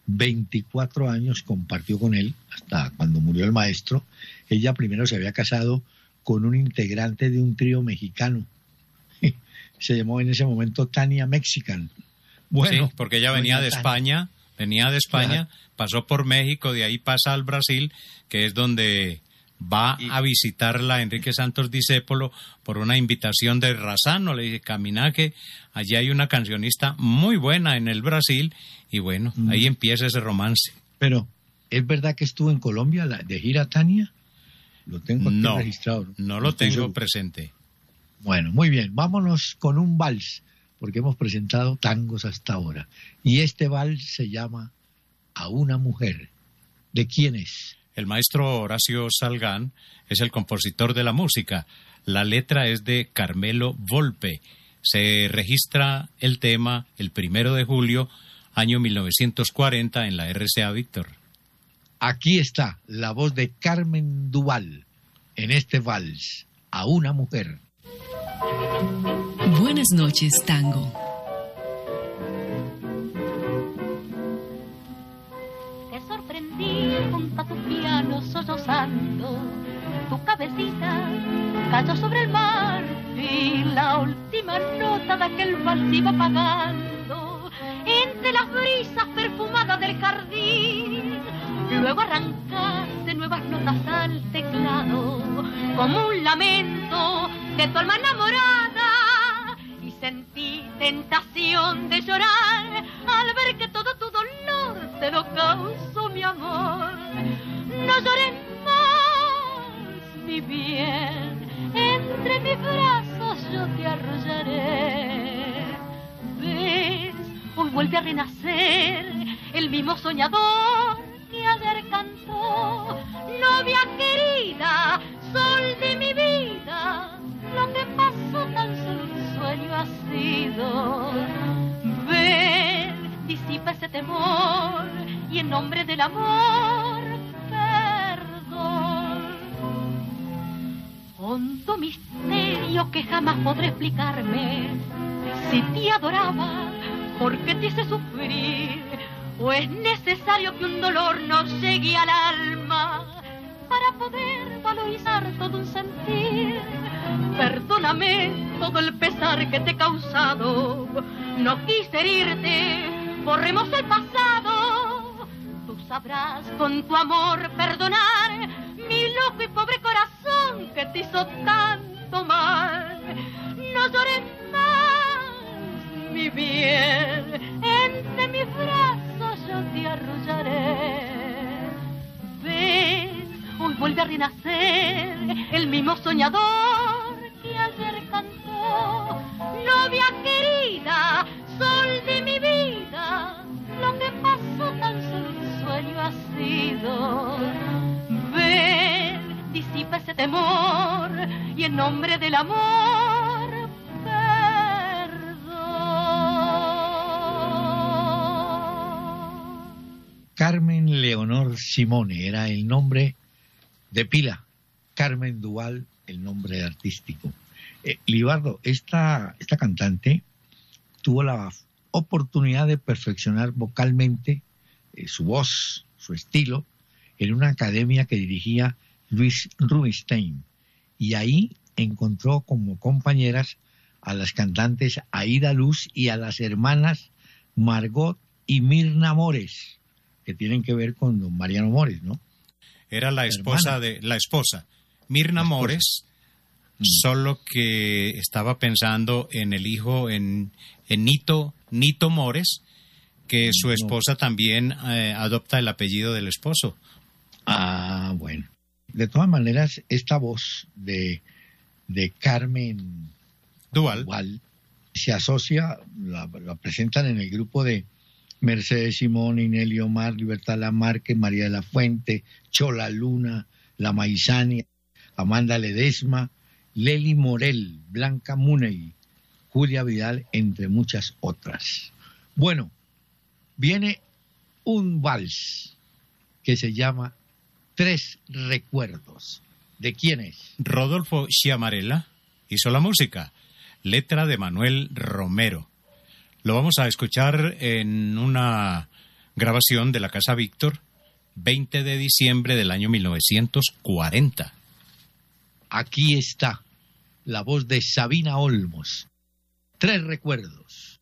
24 años compartió con él, hasta cuando murió el maestro. Ella primero se había casado con un integrante de un trío mexicano. Se llamó en ese momento Tania Mexican. Bueno, sí, porque ella venía de España, claro. Pasó por México, de ahí pasa al Brasil, que es donde va a visitarla Enrique Santos Discépolo por una invitación de Razano. Le dice, camina que allí hay una cancionista muy buena en el Brasil, y bueno, ahí empieza ese romance. Pero, ¿es verdad que estuvo en Colombia de gira, Tania? Lo tengo aquí registrado. No lo tengo presente. Bueno, muy bien, vámonos con un vals, porque hemos presentado tangos hasta ahora. Y este vals se llama A una mujer. ¿De quién es? El maestro Horacio Salgán es el compositor de la música. La letra es de Carmelo Volpe. Se registra el tema el 1 de julio, año 1940, en la RCA Víctor. Aquí está la voz de Carmen Duval en este vals, A una mujer. Buenas noches, tango. Te sorprendí junto a tu piano sollozando, tu cabecita cayó sobre el mar y la última nota de aquel vals iba apagando entre las brisas perfumadas del jardín. Luego arrancaste nuevas notas al teclado como un lamento de tu alma enamorada, y sentí tentación de llorar al ver que todo tu dolor te lo causó mi amor. No llores más, mi bien, entre mis brazos yo te arrullaré. Ves, hoy vuelve a renacer el mismo soñador que ayer cantó. Novia querida, sol de mi vida, lo que pasó tan solo un sueño ha sido. Ven, disipa ese temor y en nombre del amor, perdón. Hondo misterio que jamás podré explicarme. Si te adoraba, ¿por qué te hice sufrir? ¿O es necesario que un dolor nos llegue al alma para poder valorizar todo un sentir? Perdóname todo el pesar que te he causado. No quise herirte, borremos el pasado. Tú sabrás con tu amor perdonar mi loco y pobre corazón que te hizo tanto mal. No llores más, mi bien, entre mis brazos yo te arrullaré. Ves, hoy vuelve a renacer el mismo soñador que ayer cantó. Novia querida, sol de mi vida, lo que pasó tan solo un sueño ha sido. Ven, disipa ese temor y en nombre del amor, perdón. Carmen Leonor Simone era el nombre de pila. Carmen Duval, el nombre artístico. Libardo, esta cantante tuvo la oportunidad de perfeccionar vocalmente su voz, su estilo, en una academia que dirigía Luis Rubinstein. Y ahí encontró como compañeras a las cantantes Aída Luz y a las hermanas Margot y Mirna Mores. que tienen que ver con don Mariano Mores, ¿no? Era la esposa Mirna Mores, solo que estaba pensando en el hijo, en Nito Mores, que su esposa también adopta el apellido del esposo. Ah, bueno. De todas maneras, esta voz de Carmen Duval se asocia, la presentan en el grupo de Mercedes Simón, Inelio Omar, Libertad Lamarque, María de la Fuente, Chola Luna, La Maizania, Amanda Ledesma, Leli Morel, Blanca Muney, Julia Vidal, entre muchas otras. Bueno, viene un vals que se llama Tres Recuerdos. ¿De quién es? Rodolfo Schiamarella hizo la música, letra de Manuel Romero. Lo vamos a escuchar en una grabación de la Casa Víctor, 20 de diciembre del año 1940. Aquí está la voz de Sabina Olmos. Tres Recuerdos.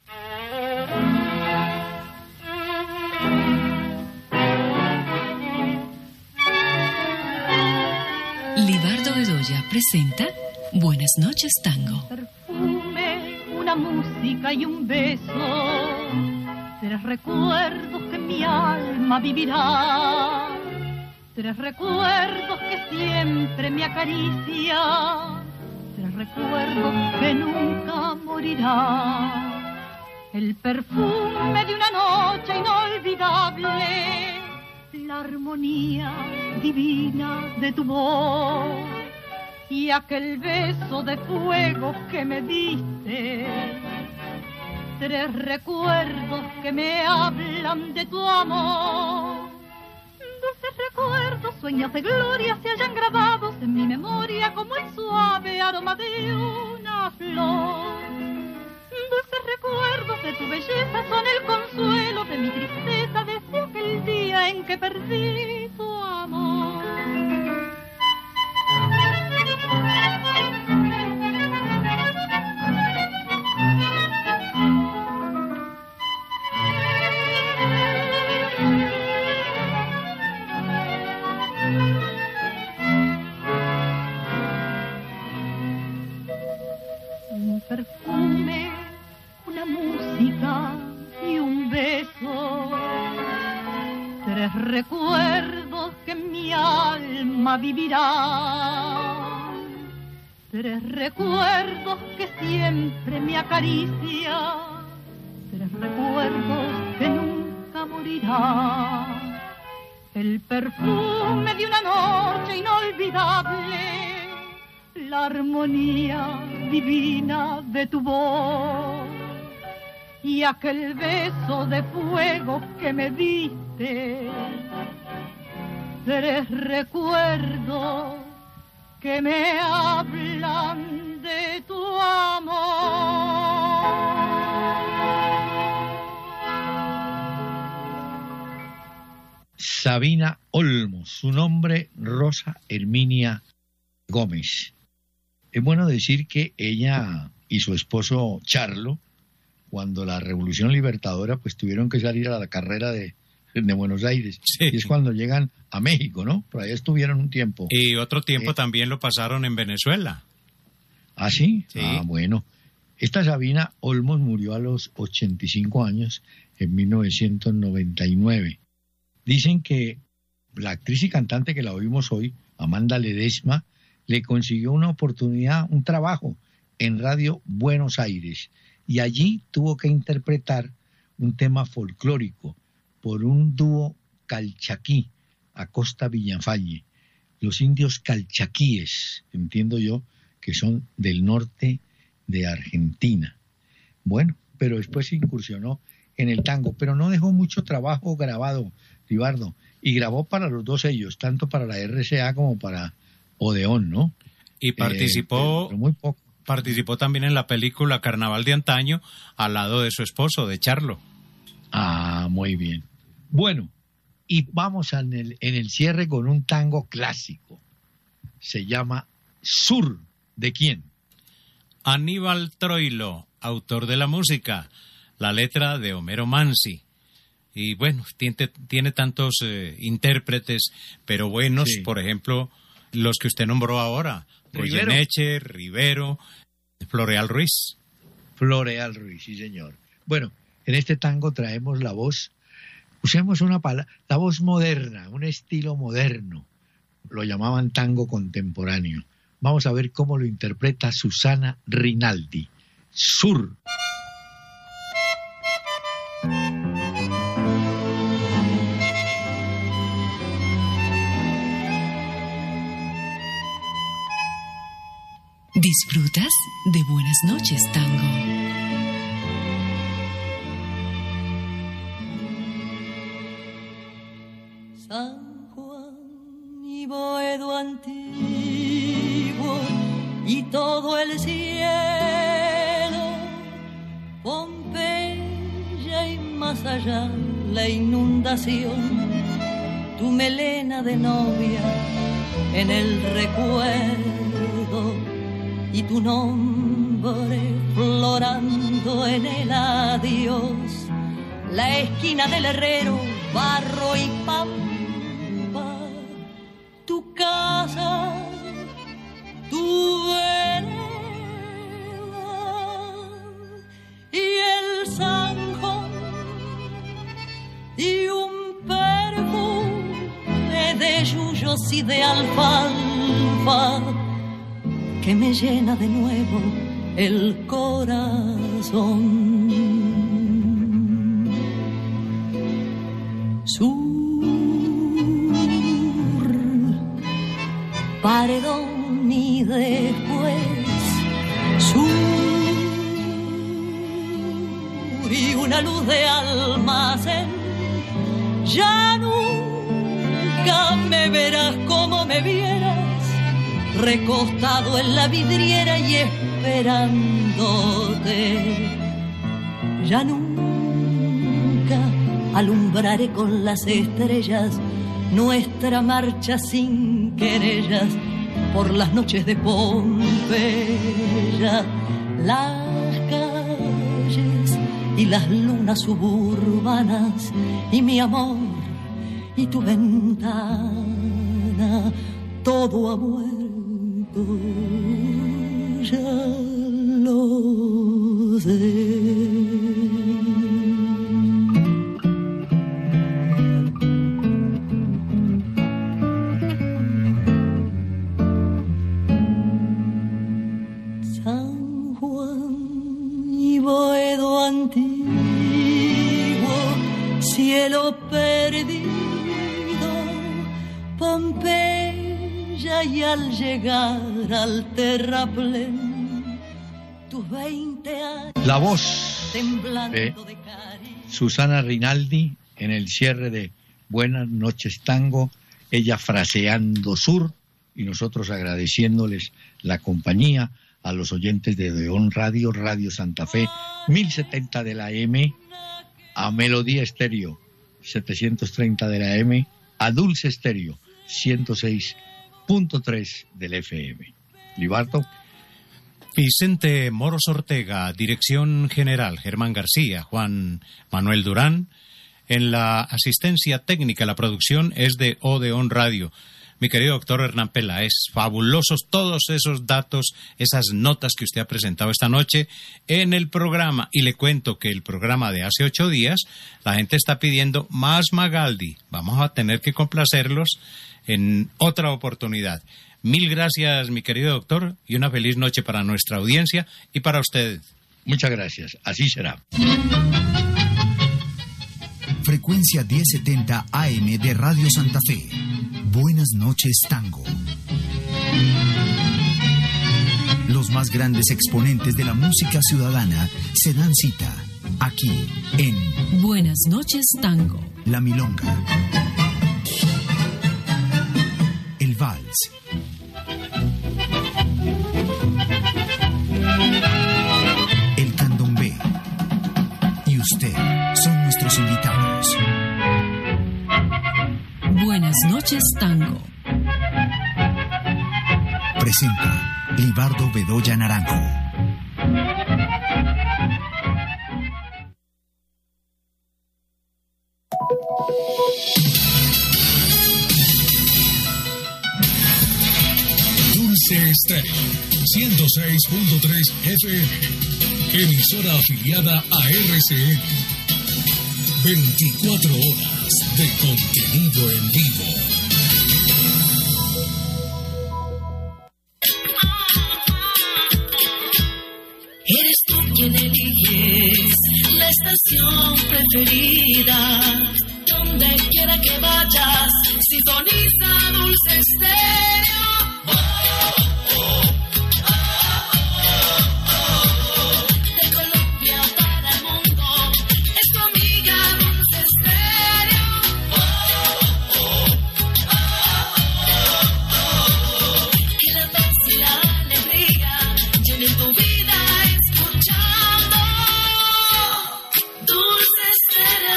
Libardo Bedoya presenta Buenas noches, Tango. Perfume, una música y un beso, tres recuerdos que mi alma vivirá, tres recuerdos que siempre me acaricia, tres recuerdos que nunca morirá. El perfume de una noche inolvidable, la armonía divina de tu voz y aquel beso de fuego que me diste. Tres recuerdos que me hablan de tu amor. Dulces recuerdos, sueños de gloria se hallan grabados en mi memoria como el suave aroma de una flor. Dulces recuerdos de tu belleza son el consuelo de mi tristeza desde aquel día en que perdí tu amor. Un perfume, una música y un beso, tres recuerdos que en mi alma vivirá, tres recuerdos que siempre me acaricia, tres recuerdos que nunca morirá. El perfume de una noche inolvidable, la armonía divina de tu voz y aquel beso de fuego que me diste. Tres recuerdos que me hablan de tu amor. Sabina Olmos, su nombre Rosa Herminia Gómez. Es bueno decir que ella y su esposo Charlo, cuando la Revolución Libertadora, pues tuvieron que salir a la carrera de Buenos Aires. Sí. Y es cuando llegan a México, ¿no? Por ahí estuvieron un tiempo. Y otro tiempo también lo pasaron en Venezuela. ¿Ah, sí? Sí. Ah, bueno. Esta Sabina Olmos murió a los 85 años en 1999. Dicen que la actriz y cantante que la oímos hoy, Amanda Ledesma, le consiguió una oportunidad, un trabajo en Radio Buenos Aires, y allí tuvo que interpretar un tema folclórico por un dúo calchaquí, Acosta Villafañe. Los indios calchaquíes, entiendo yo, que son del norte de Argentina. Bueno, pero después se incursionó en el tango, pero no dejó mucho trabajo grabado, Libardo, y grabó para los dos sellos, tanto para la RCA como para Odeón, ¿no? Y participó, pero muy poco. Participó también en la película Carnaval de Antaño al lado de su esposo, de Charlo. Ah, muy bien. Bueno, y vamos en el cierre con un tango clásico. Se llama Sur. ¿De quién? Aníbal Troilo, autor de la música, la letra de Homero Mansi. y bueno, tiene tantos intérpretes, pero buenos, sí. Por ejemplo, los que usted nombró ahora, Goyeneche, Rivero, Floreal Ruiz. Floreal Ruiz, sí señor. Bueno, en este tango traemos la voz, usemos la voz moderna, un estilo moderno, lo llamaban tango contemporáneo. Vamos a ver cómo lo interpreta Susana Rinaldi. Sur. ¿Disfrutas de Buenas noches, tango? San Juan y Boedo antiguo y todo el cielo, Pompeya y más allá la inundación, tu melena de novia en el recuerdo y tu nombre florando en el adiós, la esquina del herrero, barro y pampa, tu casa, tu vereda y el zanjón y un perfume de yuyos y de alfalfa que me llena de nuevo el corazón. Sur, paredón y después sur, y una luz de almacén. Ya nunca me verás como me vieras, recostado en la vidriera y esperándote. Ya nunca alumbraré con las estrellas nuestra marcha sin querellas por las noches de Pompeya, las calles y las lunas suburbanas y mi amor y tu ventana, todo ha muerto, ya lo sé. Cielo perdido, Pompeya, y al llegar al terraplén, tus 20 años. La voz de Susana Rinaldi en el cierre de Buenas noches, tango, ella fraseando sur y nosotros agradeciéndoles la compañía a los oyentes de Odeón Radio, Radio Santa Fe, 1070 de la AM, a Melodía Estéreo, 730 de la AM, a Dulce Estéreo, 106.3 del FM. Libardo. Vicente Moros Ortega, dirección general, Germán García, Juan Manuel Durán. En la asistencia técnica, la producción es de Odeón Radio. Mi querido doctor Hernán Peláez, fabulosos todos esos datos, esas notas que usted ha presentado esta noche en el programa. Y le cuento que el programa de hace 8 días, la gente está pidiendo más Magaldi. Vamos a tener que complacerlos en otra oportunidad. Mil gracias, mi querido doctor, y una feliz noche para nuestra audiencia y para usted. Muchas gracias, así será. Frecuencia 1070 AM de Radio Santa Fe. Buenas noches, tango. Los más grandes exponentes de la música ciudadana se dan cita aquí en Buenas noches, tango. La milonga, el vals, el candombe y usted son nuestros invitados. Buenas noches, tango. Presenta Libardo Bedoya Naranjo. Estéreo 106.3 FM, emisora afiliada a RCN. 24 horas de contenido en vivo. Eres tú quien eliges la estación preferida. Donde quiera que vayas, sintoniza Dulce Estéreo. De Colombia para el mundo, es tu amiga Dulce Estéreo. Que la paz y la alegría llenen tu vida escuchando Dulce Estéreo.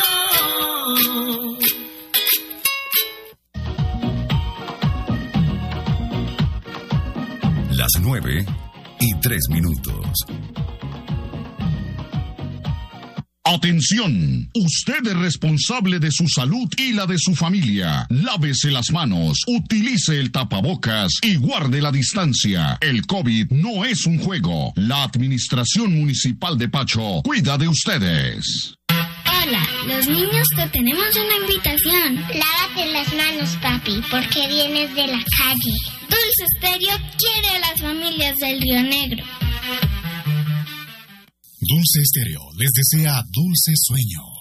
Las 9:03. Atención, usted es responsable de su salud y la de su familia. Lávese las manos, utilice el tapabocas y guarde la distancia. El COVID no es un juego. La Administración Municipal de Pacho cuida de ustedes. Hola, los niños te tenemos una invitación. Lávate las manos, papi, porque vienes de la calle. Dulce Estéreo quiere a las familias del Río Negro. Dulce Estéreo les desea dulces sueños.